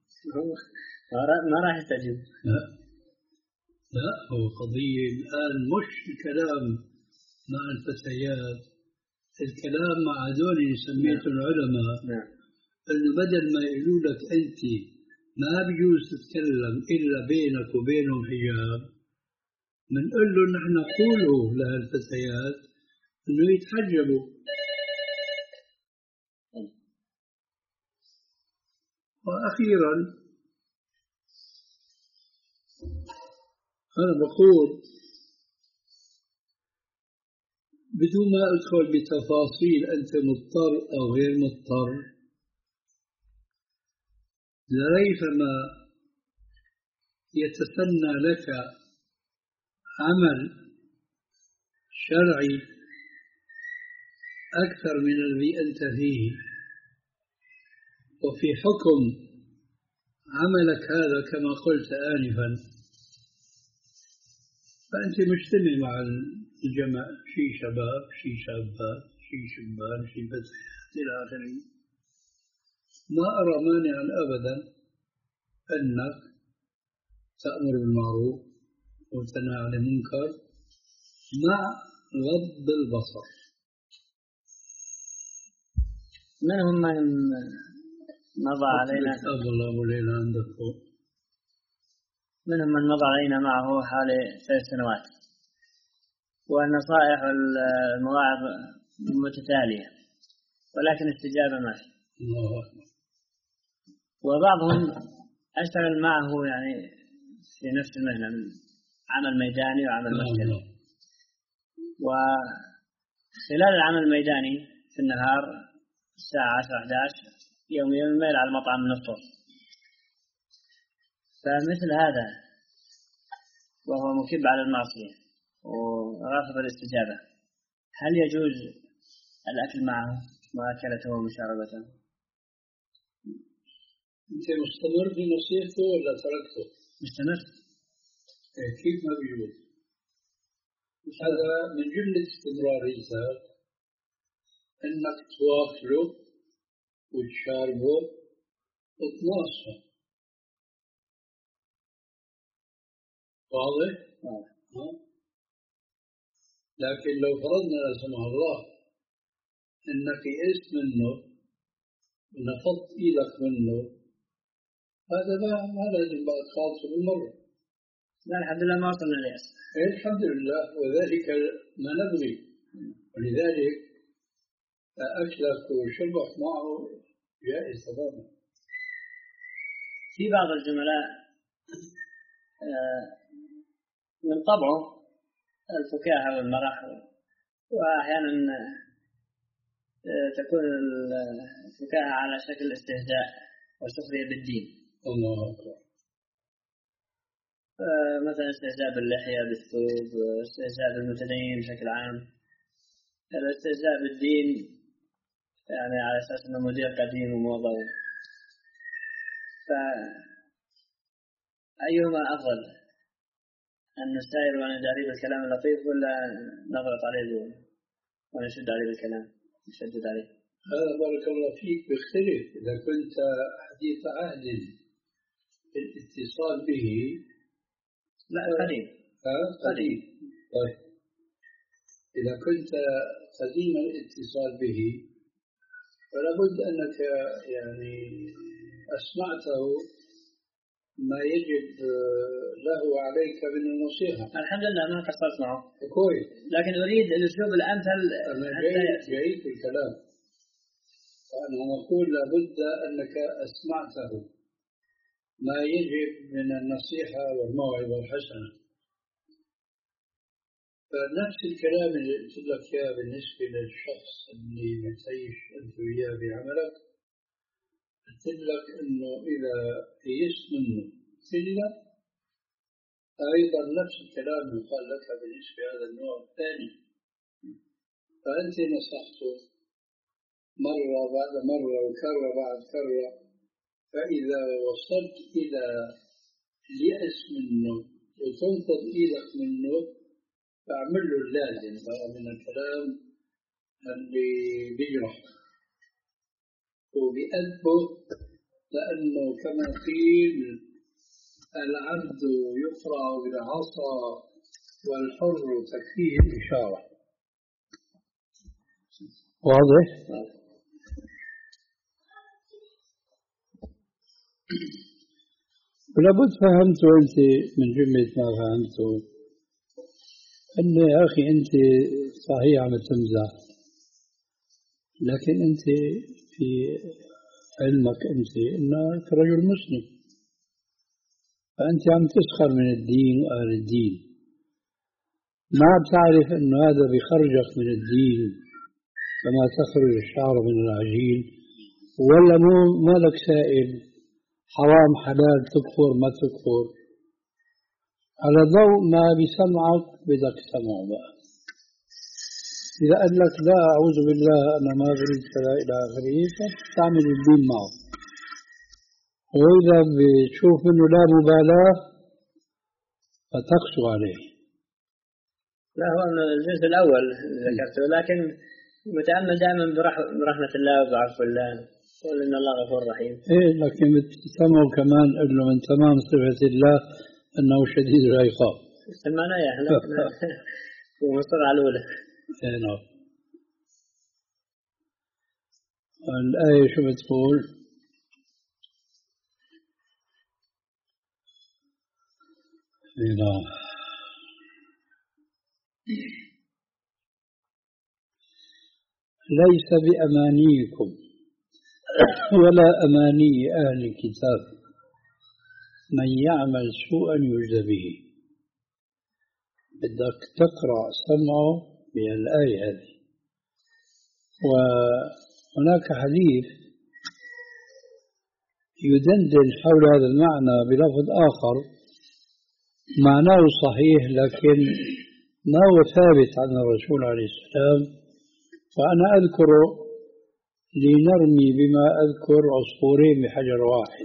ما راح يستجيب. لا لا، هو قضية الآن مش الكلام مع الفتيات، الكلام مع هذول سميته العلماء. نعم. إنه بدل ما يقولوا لك أنت ما بيجوز تتكلم إلا بينك وبينهم حجاب، بنقول له نحن قولوا لهالفتيات إنه يتحجبوا. وأخيرا أنا بقول بدون ما أدخل بتفاصيل أنت مضطر أو غير مضطر، لريثما يتسنى لك عمل شرعي أكثر من الذي أنت فيه، وفي حكم عملك هذا كما قلت آنفا فأنت مجتمع مع الجمع، شي شباب شي شابات شي شبان شي فتيات إلى آخره. ما أرى مانعا أبدا أنك تأمر بالمعروف وتنهى عن المنكر مع غض البصر. منهم من مضى علينا الله أبو ليلى عندك فوق. منهم من مضى علينا معه حوالي ثلاث سنوات، والنصائح والمواعظ متتالية ولكن استجابة ما في. وبعضهم أشتغل معه يعني في نفس المهنة، عمل ميداني وعمل مكتبي. وخلال العمل الميداني في النهار الساعة عشرة أحد عشر يوميا يميل على المطعم من الصبح. فمثل هذا وهو مكب على المعصية ورافض الاستجابة، هل يجوز الأكل معه وأكلته ومشاربته؟ أنت مستمر في نصيحته ولا تركته؟ مستمر. كيف ما بيجوز؟ هذا من جملة استمراريته أنك تواصله وتشاربه وتناصحه. واضح؟ آه. لكن لو فرضنا لا سمح الله أنك يئست منه ونفضت إيدك منه، هذا ما ما لازم بعد خالصه بالمرة. لا الحمد لله ما وصلنا لليأس. الحمد لله، وذلك ما نبغي. ولذلك أكلك وشربك معه جائز تماما. في بعض الزملاء من طبعه الفكاهة والمرح، وأحيانا تكون الفكاهة على شكل استهزاء وسخرية بالدين. الله أكبر. مثلا استهزاء باللحية بالثوب، استهزاء بالمتدين بشكل عام. الاستهزاء بالدين يعني على أساس أنه مدير قديم وموضوع. فأيهما أفضل، أن نسائر ونداري بالكلام اللطيف ولا نضغط عليه ونشد عليه بالكلام نشدد عليه؟ هذا بارك الله فيك بيختلف. إذا كنت حديث عهد الاتصال به لا قديم. قديم. طيب إذا كنت قديم الاتصال به فلا بد أنك يعني أسمعته ما يجب له عليك من النصيحة. الحمد لله ما قصرت معه كويس، لكن أريد الأسلوب الأمثل. أنا جيد جيد في الكلام، وأنا أقول لابد أنك أسمعته ما يجب من النصيحة والموعظة الحسنة. فنفس الكلام اللي قلت لك إياه بالنسبة للشخص اللي متعيش أنت وياه بعملك، قلت لك إنه إذا يئست منه سلة أيضا نفس الكلام يقال لك بالنسبة لهذا النوع الثاني. فأنت نصحته مرة بعد مرة وكرة بعد كرة، فإذا وصلت إلى اليأس منه وتنفض إيدك منه فأعمل له اللازم بقى من الكلام اللي بيجرح وبيأدبه، لأنه كما قيل العبد يقرع بالعصا والحر تكفيه الإشارة. واضح؟ ولابد فهمت أنت من جملة ما فهمته أن يا أخي أنت صحيح عم تمزح، لكن أنت في علمك أنت أنك رجل مسلم، فأنت عم تسخر من الدين وأهل الدين، ما بتعرف أنه هذا بخرجك من الدين كما تخرج الشعر من العجين، ولا مو مالك سائل حرام حلال تكفر ما تكفر. على ضوء ما بسمعك بدك تسمعه بقى. إذا قال لك لا أعوذ بالله أنا ما بريد كذا إلى آخره فتعمل الدين معه، وإذا بتشوف منه لا مبالاة فتقسو عليه. لا هو الجزء الأول ذكرته، لكن متأمل دائما برحمة الله وبعفو الله. قل إن الله غفور رحيم. إيه لكن بتسموا كمان إنه من تمام صفة الله أنه شديد العقاب. المعنى يا أهلا ومصر على الأولى. إيه نعم. الآية شو بتقول؟ إيه نعم. ليس بأمانيكم ولا أماني أهل الكتاب من يعمل سوءا يجزى به. بدك تقرأ سمعه بالآية هذه. وهناك حديث يدندن حول هذا المعنى بلفظ آخر معناه صحيح لكن ما هو ثابت عن الرسول عليه السلام. فأنا أذكر لنرمي بما أذكر عصفورين بحجر واحد.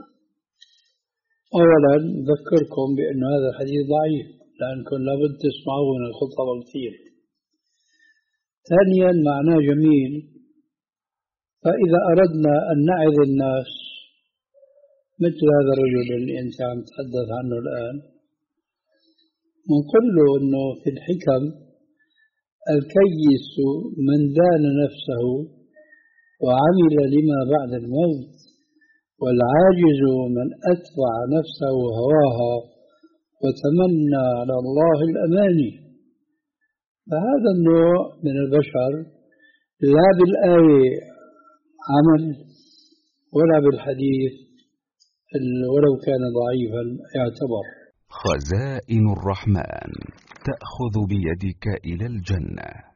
أولا أذكركم بأن هذا الحديث ضعيف لأنكم لابد تسمعوه من الخطبة كثير. ثانيا معناه جميل. فإذا أردنا أن نعظ الناس مثل هذا الرجل اللي أنت عم تتحدث عنه الآن ونقول له أنه في الحكم الكيس من دان نفسه وعمل لما بعد الموت والعاجز من أتبع نفسه هواها وتمنى على الله الأماني. فهذا النوع من البشر لا بالآية عمل ولا بالحديث ولو كان ضعيفا يعتبر. خزائن الرحمن تأخذ بيدك إلى الجنة.